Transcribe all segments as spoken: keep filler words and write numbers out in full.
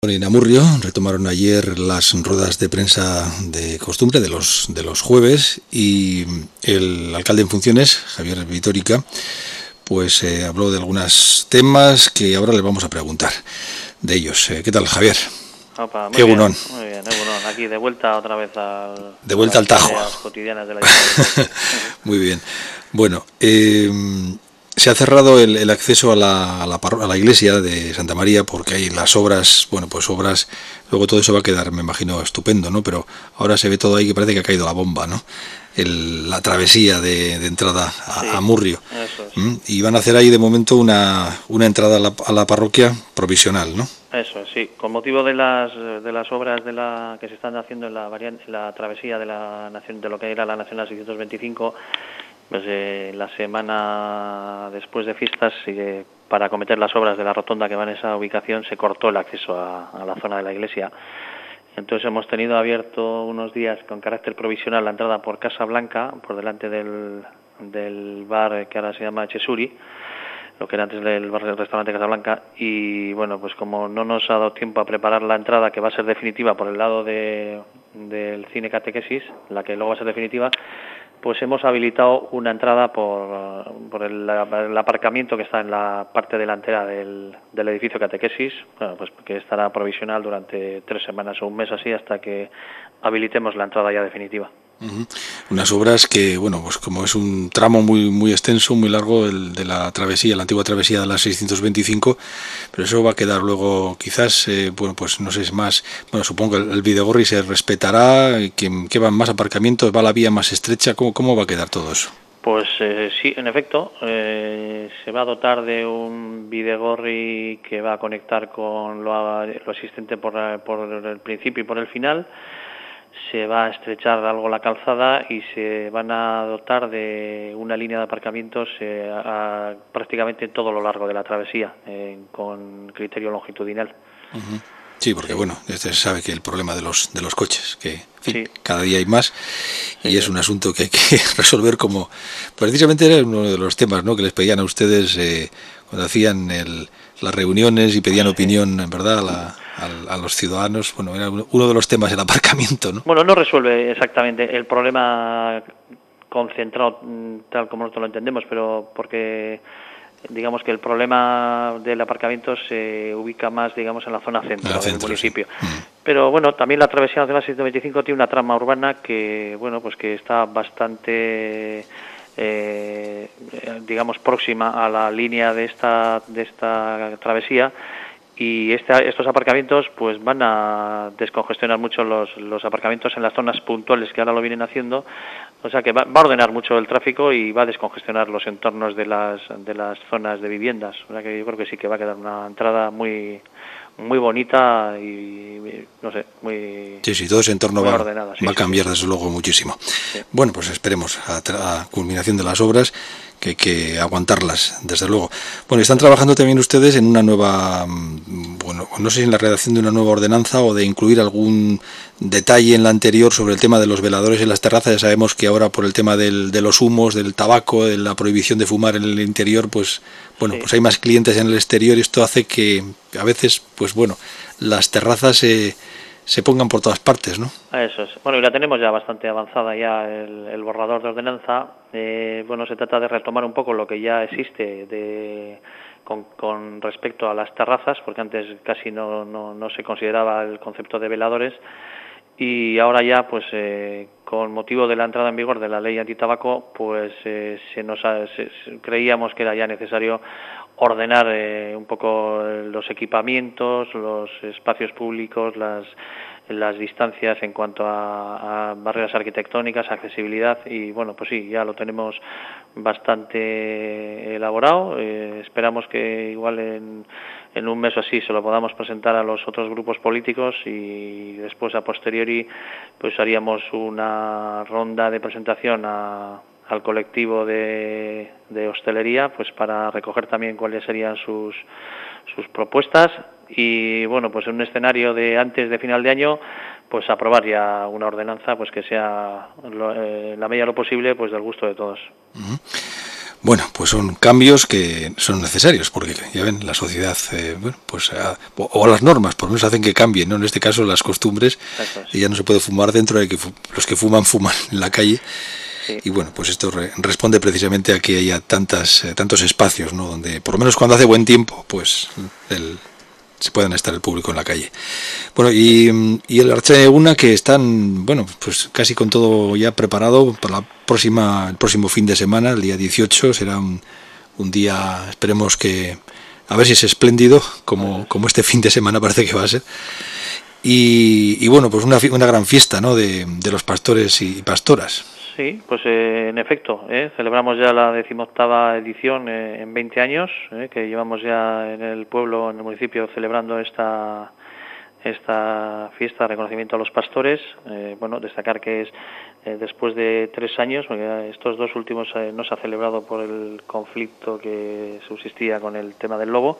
En Amurrio retomaron ayer las ruedas de prensa de costumbre de los de los jueves y el alcalde en funciones, Javier Vitórica, pues eh, habló de algunos temas que ahora le vamos a preguntar de ellos. Eh, ¿Qué tal, Javier? Opa, muy Egunon. bien, muy bien, Egunon. Aquí de vuelta otra vez al, de vuelta a al Tajo. cotidianas de la uh-huh. Muy bien. Bueno, eh, se ha cerrado el, el acceso a la, a, la, a la iglesia de Santa María porque hay las obras, bueno, pues obras, luego todo eso va a quedar, me imagino, estupendo, ¿no? Pero ahora se ve todo ahí que parece que ha caído la bomba, ¿no? El, la travesía de, de entrada a, sí, a Murrio. Eso es. ¿Mm? Y van a hacer ahí de momento una, una entrada a la, a la parroquia provisional, ¿no? Eso, sí, con motivo de las de las obras de la que se están haciendo en la variante, la travesía de la nación de lo que era la Nacional seiscientos veinticinco, pues eh, la semana después de fiestas, eh, para acometer las obras de la rotonda que va en esa ubicación, se cortó el acceso a, a la zona de la iglesia. Entonces hemos tenido abierto unos días con carácter provisional la entrada por Casa Blanca, por delante del, del bar que ahora se llama Chesuri, lo que era antes del bar del restaurante Casablanca, y bueno, pues como no nos ha dado tiempo a preparar la entrada, que va a ser definitiva por el lado de, del cine Catequesis, la que luego va a ser definitiva, pues hemos habilitado una entrada por, por el, el aparcamiento que está en la parte delantera del, del edificio Catequesis, bueno, pues que estará provisional durante tres semanas o un mes así, hasta que habilitemos la entrada ya definitiva. Uh-huh. Unas obras que, bueno, pues como es un tramo muy muy extenso, muy largo, el de la travesía, la antigua travesía de la seiscientos veinticinco, pero eso va a quedar luego, quizás, eh, bueno, pues no sé, es más, bueno, supongo que el, el Bidegorri se respetará, que, que van más aparcamientos, va la vía más estrecha, ¿cómo, cómo va a quedar todo eso? Pues eh, sí, en efecto, eh, se va a dotar de un Bidegorri que va a conectar con lo, lo existente por, por el principio y por el final. Se va a estrechar algo la calzada y se van a dotar de una línea de aparcamientos eh, a, a, prácticamente todo lo largo de la travesía, eh, con criterio longitudinal. Uh-huh. Sí, porque sí, bueno, se sabe que el problema de los de los coches, que en fin, sí, cada día hay más y sí, es un asunto que hay que resolver, como precisamente era uno de los temas, ¿no?, que les pedían a ustedes eh, cuando hacían el, las reuniones y pedían sí, opinión, en verdad, a, la, a, a los ciudadanos. Bueno, era uno de los temas el aparcamiento, ¿no? Bueno, no resuelve exactamente el problema concentrado tal como nosotros lo entendemos, pero porque digamos que el problema del aparcamiento se ubica más, digamos, en la zona centro, la del centro, municipio. Sí. Mm. Pero bueno, también la travesía nacional seiscientos veinticinco tiene una trama urbana que, bueno, pues que está bastante, eh, digamos, próxima a la línea de esta de esta travesía. Y este, estos aparcamientos pues van a descongestionar mucho los, los aparcamientos en las zonas puntuales que ahora lo vienen haciendo, o sea que va, va a ordenar mucho el tráfico y va a descongestionar los entornos de las de las zonas de viviendas, o sea que yo creo que sí que va a quedar una entrada muy muy bonita y no sé, muy sí, sí, todo ese entorno va, ordenada, sí, va a cambiar sí, desde luego muchísimo. Sí. Bueno, pues esperemos a, a culminación de las obras, que hay que aguantarlas, desde luego. Bueno, están trabajando también ustedes en una nueva, bueno, no sé si en la redacción de una nueva ordenanza o de incluir algún detalle en la anterior sobre el tema de los veladores en las terrazas. Ya sabemos que ahora por el tema del, de los humos, del tabaco, de la prohibición de fumar en el interior, pues bueno, sí, pues hay más clientes en el exterior y esto hace que a veces, pues bueno, las terrazas se eh, se pongan por todas partes, ¿no? Eso es. Bueno, y la tenemos ya bastante avanzada ya el, el borrador de ordenanza. Eh, bueno, se trata de retomar un poco lo que ya existe de con, con respecto a las terrazas, porque antes casi no, no, no se consideraba el concepto de veladores, y ahora ya, pues, eh, con motivo de la entrada en vigor de la ley antitabaco, pues eh, se nos ha, se, creíamos que era ya necesario ordenar eh, un poco los equipamientos, los espacios públicos, las las distancias en cuanto a, a barreras arquitectónicas, accesibilidad, y bueno, pues sí, ya lo tenemos bastante elaborado. Eh, esperamos que igual en, en un mes o así se lo podamos presentar a los otros grupos políticos y después a posteriori pues haríamos una ronda de presentación a al colectivo de, de hostelería, pues para recoger también cuáles serían sus sus propuestas y bueno, pues en un escenario de antes de final de año, pues aprobar ya una ordenanza pues que sea lo, eh, la medida de lo posible pues del gusto de todos. Uh-huh. Bueno, pues son cambios que son necesarios, porque ya ven, la sociedad, eh, bueno, pues a, o, o las normas, por lo menos hacen que cambien, ¿no? En este caso las costumbres, y ya no se puede fumar dentro, de que fu los que fuman, fuman en la calle. Sí. Y bueno, pues esto re responde precisamente a que haya tantas, eh, tantos espacios, ¿no? Donde, por lo menos cuando hace buen tiempo, pues el, se puedan estar el público en la calle. Bueno, y, y el Archa Eguna, que están, bueno, pues casi con todo ya preparado para la próxima, el próximo fin de semana, el día dieciocho, será un, un día, esperemos que, a ver si es espléndido, como, como este fin de semana parece que va a ser. Y, y bueno, pues una, una gran fiesta, ¿no?, de, de los pastores y pastoras. Sí, pues eh, en efecto, ¿eh? celebramos ya la decimoctava edición eh, en veinte años, eh, que llevamos ya en el pueblo, en el municipio, celebrando esta esta fiesta de reconocimiento a los pastores. Eh, bueno, destacar que es eh, después de tres años, porque estos dos últimos eh, no se ha celebrado por el conflicto que subsistía con el tema del lobo.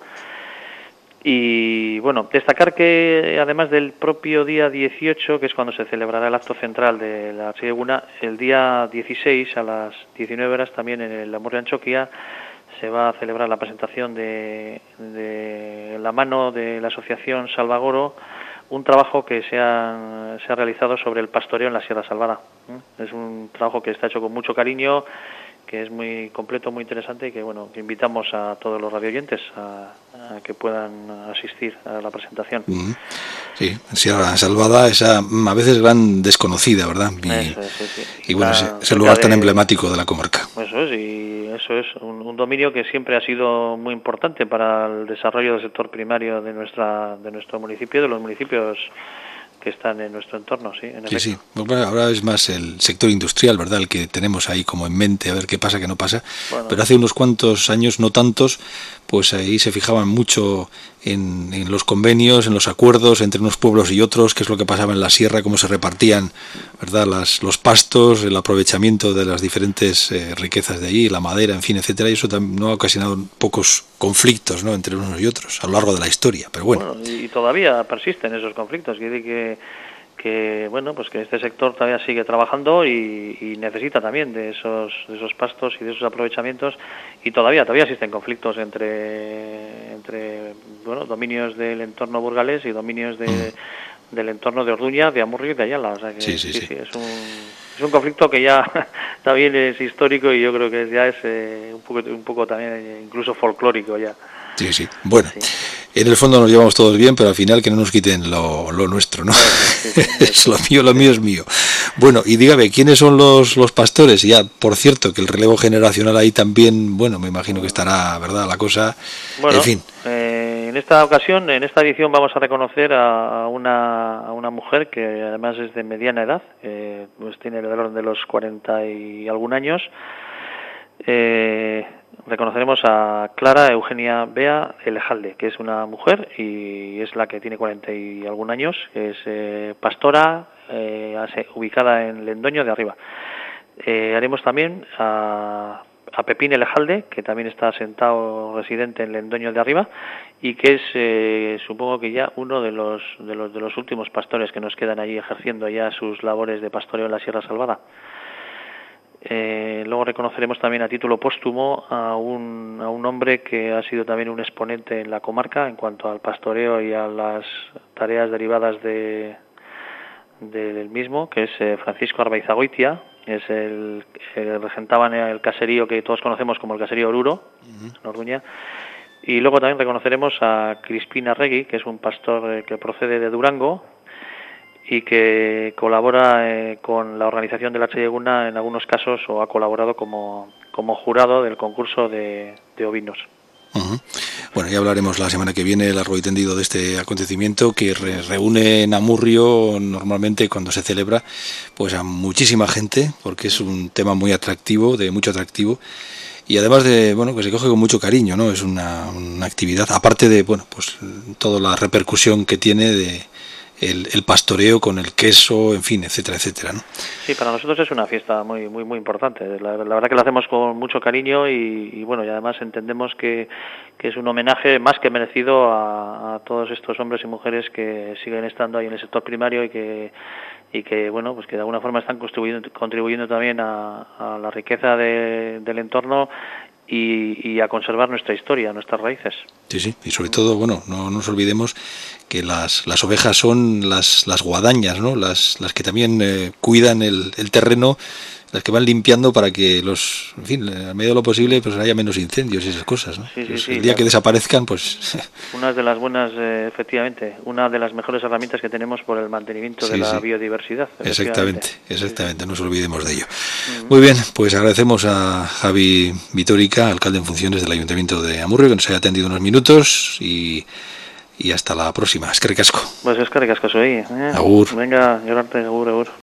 Y bueno, destacar que además del propio día dieciocho, que es cuando se celebrará el acto central de la Archa Eguna, el día dieciséis a las diecinueve horas también en el Amurrio Antxokia se va a celebrar la presentación de, de la mano de la asociación Salvagoro, un trabajo que se ha, se ha realizado sobre el pastoreo en la Sierra Salvada. Es un trabajo que está hecho con mucho cariño, que es muy completo, muy interesante, y que bueno, que invitamos a todos los radioyentes a, a que puedan asistir a la presentación. Mm, sí, Sierra Salvada, esa a veces gran desconocida, ¿verdad? Y, eso es, sí, sí. y bueno, ese, ese lugar de, tan emblemático de la comarca. Eso es, y eso es un, un dominio que siempre ha sido muy importante para el desarrollo del sector primario de nuestra de nuestro municipio, de los municipios que están en nuestro entorno, sí. En sí, sí. Bueno, ahora es más el sector industrial, ¿verdad?, el que tenemos ahí como en mente, a ver qué pasa, qué no pasa. Bueno, pero hace unos cuantos años, no tantos, pues ahí se fijaban mucho en, en los convenios, en los acuerdos entre unos pueblos y otros, qué es lo que pasaba en la sierra, cómo se repartían, ¿verdad?, Las, los pastos, el aprovechamiento de las diferentes eh, riquezas de allí, la madera, en fin, etcétera. Y eso también no ha ocasionado pocos conflictos, ¿no?, entre unos y otros a lo largo de la historia, pero bueno. bueno y todavía persisten esos conflictos, quiere que que bueno, pues que este sector todavía sigue trabajando y, y necesita también de esos de esos pastos y de esos aprovechamientos, y todavía todavía existen conflictos entre entre bueno, dominios del entorno burgalés y dominios de, mm. del entorno de Orduña, de Amurrio y de Ayala, o sea que sí, sí, sí, sí. sí, es un es un conflicto que ya también es histórico, y yo creo que ya es eh, un poco un poco también incluso folclórico ya. Sí, sí. Bueno, sí. En el fondo nos llevamos todos bien, pero al final que no nos quiten lo, lo nuestro, ¿no? Sí, sí, sí, es lo mío, lo mío es mío. Bueno, y dígame, ¿quiénes son los, los pastores? Ya, por cierto, que el relevo generacional ahí también, bueno, me imagino que estará, ¿verdad?, la cosa, bueno, en fin. Eh, en esta ocasión, en esta edición, vamos a reconocer a una, a una mujer que además es de mediana edad, eh, pues tiene el valor de los cuarenta y algún años. Eh, reconoceremos a Clara Eugenia Bea Elejalde, que es una mujer y es la que tiene cuarenta y algún años, es eh, pastora, eh, ubicada en Lendoño de Arriba. Eh, haremos también a, a Pepín Elejalde, que también está asentado residente en Lendoño de Arriba y que es, eh, supongo que ya uno de los, de los de los últimos pastores que nos quedan allí ejerciendo ya sus labores de pastoreo en la Sierra Salvada. Eh, luego reconoceremos también a título póstumo a un, a un hombre que ha sido también un exponente en la comarca en cuanto al pastoreo y a las tareas derivadas de, de del mismo, que es eh, Francisco Arbaizagoitia, es el que regentaba en el caserío que todos conocemos como el caserío Oruro, uh-huh. en Orduña. Y luego también reconoceremos a Crispina Regui, que es un pastor eh, que procede de Durango y que colabora eh, con la organización de la Archa Eguna en algunos casos, o ha colaborado como, como jurado del concurso de, de ovinos. Uh-huh. Bueno, ya hablaremos la semana que viene, largo y tendido, de este acontecimiento que re- reúne en Amurrio normalmente cuando se celebra pues a muchísima gente, porque es un tema muy atractivo, de mucho atractivo, y además de, bueno, que se coge con mucho cariño, ¿no? Es una, una actividad, aparte de, bueno, pues toda la repercusión que tiene de El, el pastoreo con el queso, en fin, etcétera, etcétera, ¿no? Sí, para nosotros es una fiesta muy muy muy importante. La, la verdad que la hacemos con mucho cariño y, y bueno, y además entendemos que, que es un homenaje más que merecido a, a todos estos hombres y mujeres que siguen estando ahí en el sector primario y que y que bueno, pues que de alguna forma están contribuyendo contribuyendo también a, a la riqueza de, del entorno y, y a conservar nuestra historia, nuestras raíces. Sí, sí, y sobre todo, bueno, no nos olvidemos que las, las ovejas son las, las guadañas, ¿no? Las, las que también eh, cuidan el, el terreno, las que van limpiando para que los, en fin, a medida de lo posible, pues haya menos incendios y esas cosas, ¿no? Sí, sí, pues sí, el día la, que desaparezcan, pues... Una de las buenas, eh, efectivamente, una de las mejores herramientas que tenemos por el mantenimiento sí, de la sí. biodiversidad. Exactamente, exactamente, sí, sí. No nos olvidemos de ello. Uh-huh. Muy bien, pues agradecemos a Javi Vitórica, alcalde en funciones del Ayuntamiento de Amurrio, que nos haya atendido unos minutos y... y hasta la próxima. Eskerrik asko. Pues eskerrik asko soy. Eh? Agur. Venga, gracias, agur, agur.